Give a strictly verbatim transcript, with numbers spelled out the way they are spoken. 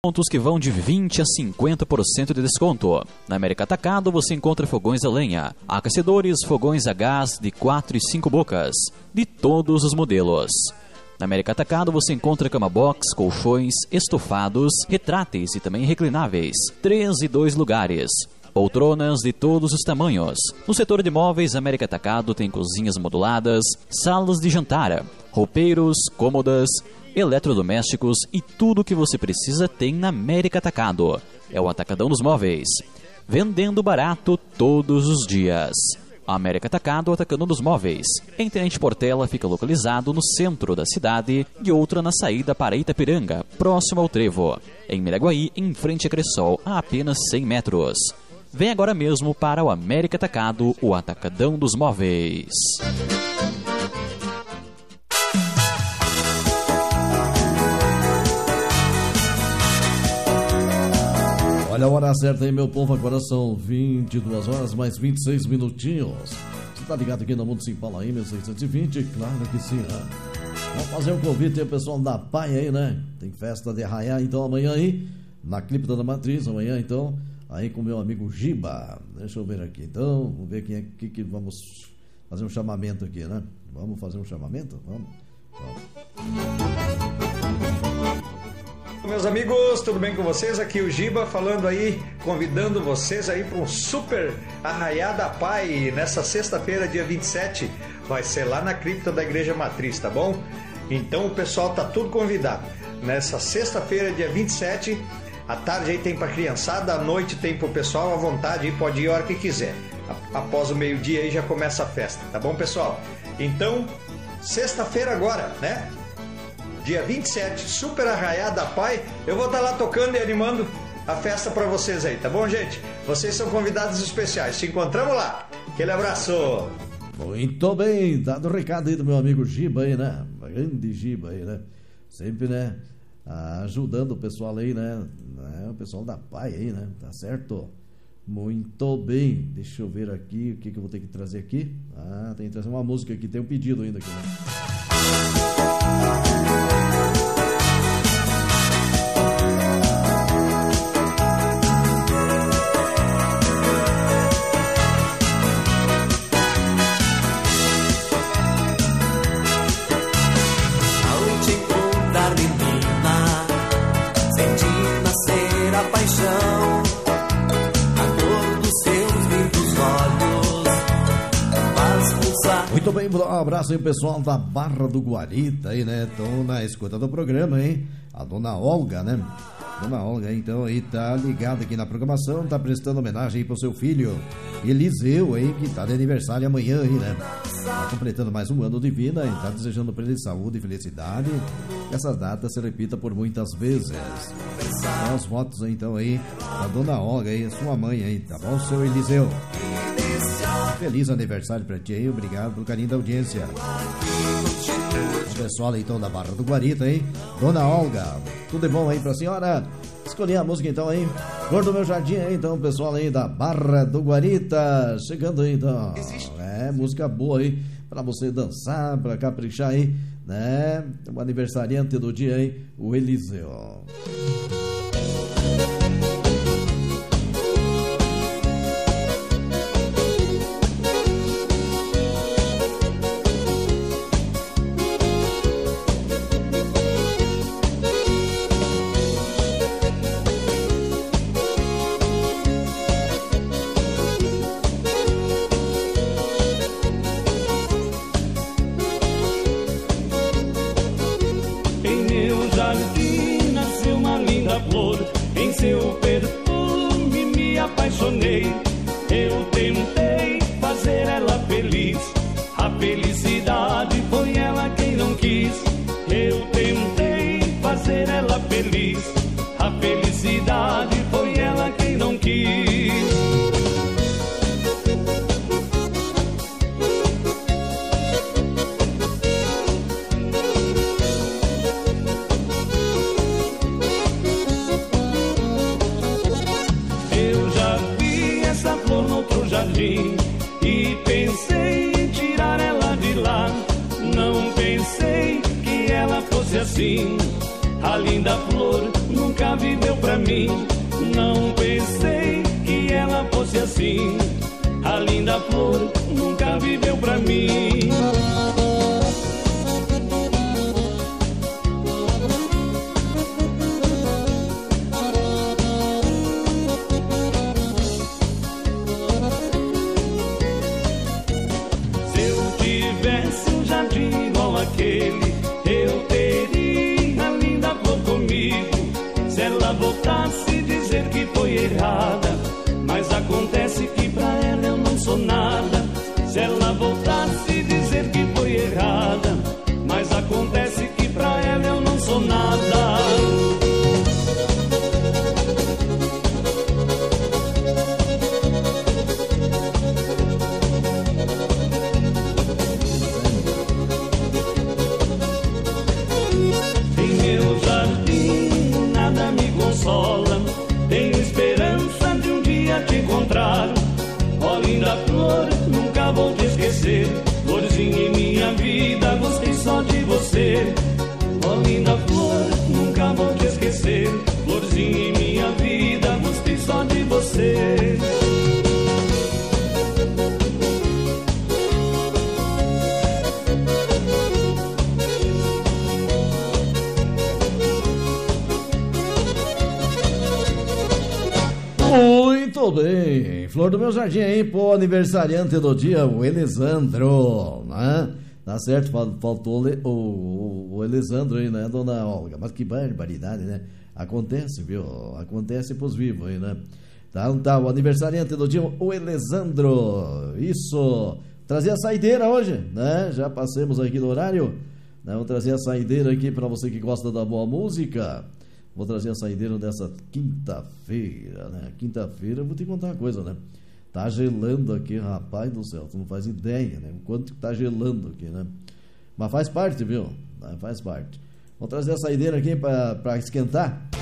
Pontos que vão de vinte a cinquenta por cento de desconto. Na América Atacado você encontra fogões a lenha, aquecedores, fogões a gás de quatro e cinco bocas, de todos os modelos. Na América Atacado você encontra cama box, colchões, estofados, retráteis e também reclináveis, três e dois lugares. Poltronas de todos os tamanhos. No setor de móveis, América Atacado tem cozinhas moduladas, salas de jantar, roupeiros, cômodas, eletrodomésticos e tudo o que você precisa tem na América Atacado. É o Atacadão dos Móveis. Vendendo barato todos os dias. América Atacado, o Atacadão dos Móveis. Em Tenente Portela fica localizado no centro da cidade e outra na saída para Itapiranga, próximo ao Trevo. Em Miraguaí, em frente a Cressol, a apenas cem metros. Vem agora mesmo para o América Atacado, o Atacadão dos Móveis. Olha a hora certa aí, meu povo, agora são vinte e duas horas mais vinte e seis minutinhos. Você tá ligado aqui no Mundo Sim Paulo aí, mil seiscentos e vinte? Claro que sim, né? Vamos fazer um convite aí, pessoal da P A I aí, né? Tem festa de arraiá, então, amanhã aí, na Cripta da Matriz, amanhã, então, aí com meu amigo Giba. Deixa eu ver aqui, então, vamos ver quem é que, que vamos fazer um chamamento aqui, né? Vamos fazer um chamamento? Vamos, vamos. Meus amigos, tudo bem com vocês? Aqui o Giba falando aí, convidando vocês aí para um super arraiá da P A I nessa sexta-feira, dia vinte e sete, vai ser lá na cripta da Igreja Matriz, tá bom? Então o pessoal tá tudo convidado. Nessa sexta-feira, dia vinte e sete, à tarde aí tem para criançada, à noite tem pro pessoal à vontade, aí pode ir a hora que quiser. Após o meio-dia aí já começa a festa, tá bom, pessoal? Então, sexta-feira agora, né? Dia vinte e sete, super arraiá da P A I. Eu vou estar lá tocando e animando a festa para vocês aí, tá bom, gente? Vocês são convidados especiais. Se encontramos lá. Aquele abraço. Muito bem, dado o recado aí do meu amigo Giba aí, né? Grande Giba aí, né? Sempre, né? Ajudando o pessoal aí, né? O pessoal da P A I aí, né? Tá certo? Muito bem. Deixa eu ver aqui o que, que eu vou ter que trazer aqui. Ah, tem que trazer uma música aqui. Tem um pedido ainda aqui, né? Muito bem, um abraço aí pessoal da Barra do Guarita aí, né? Estão na escuta do programa, hein? A dona Olga, né? Dona Olga, então, aí tá ligada aqui na programação, tá prestando homenagem aí pro seu filho Eliseu aí, que tá de aniversário amanhã aí, né? Tá completando mais um ano de vida e tá desejando pra ele saúde e felicidade. Que essa data se repita por muitas vezes. Então, os votos aí, então, aí, da dona Olga aí, sua mãe aí, tá bom, seu Eliseu? Feliz aniversário pra ti aí, obrigado pelo carinho da audiência. O pessoal então da Barra do Guarita aí, dona Olga, tudo de bom aí pra senhora? Escolhi a música então aí, Cor do Meu Jardim aí, então, pessoal aí da Barra do Guarita, chegando aí então, é, música boa aí, pra você dançar, pra caprichar aí, né, o aniversariante do dia aí, o Eliseu. Eu tentei fazer ela feliz, a felicidade foi ela quem não quis. Eu tentei fazer ela feliz, a felicidade foi ela quem não quis. E pensei em tirar ela de lá. Não pensei que ela fosse assim. A linda flor nunca viveu mim. Não pensei que ela fosse assim. A linda flor nunca viveu pra mim. Se eu tivesse um jardim igual aquele, eu teria a linda flor comigo. Se ela voltasse dizer que foi errada, mas acontece que pra ela eu não sou nada. Se ela voltasse dizer que foi errada, mas acontece que pra ela eu não sou nada. Em meu jardim nada me consola. Tenho esperança de um dia te encontrar. Ó linda flor, nunca vou te esquecer. Florzinha em minha vida, gostei só de você. Ó linda flor, nunca vou te esquecer. Florzinha em minha vida, gostei só de você. Muito bem, flor do meu jardim aí, pô, aniversariante do dia, o Elisandro, né? Tá certo, faltou o, o, o Elisandro aí, né, dona Olga? Mas que barbaridade, né? Acontece, viu? Acontece pros vivos aí, né? Tá, tá, o aniversariante do dia, o Elisandro, isso, trazer a saideira hoje, né? Já passemos aqui do horário, né? Vamos trazer a saideira aqui pra você que gosta da boa música. Vou trazer a saideira dessa quinta-feira, né? Quinta-feira, eu vou te contar uma coisa, né? Tá gelando aqui, rapaz do céu, tu não faz ideia, né? O quanto que tá gelando aqui, né? Mas faz parte, viu? Faz parte. Vou trazer a saideira aqui pra, pra esquentar.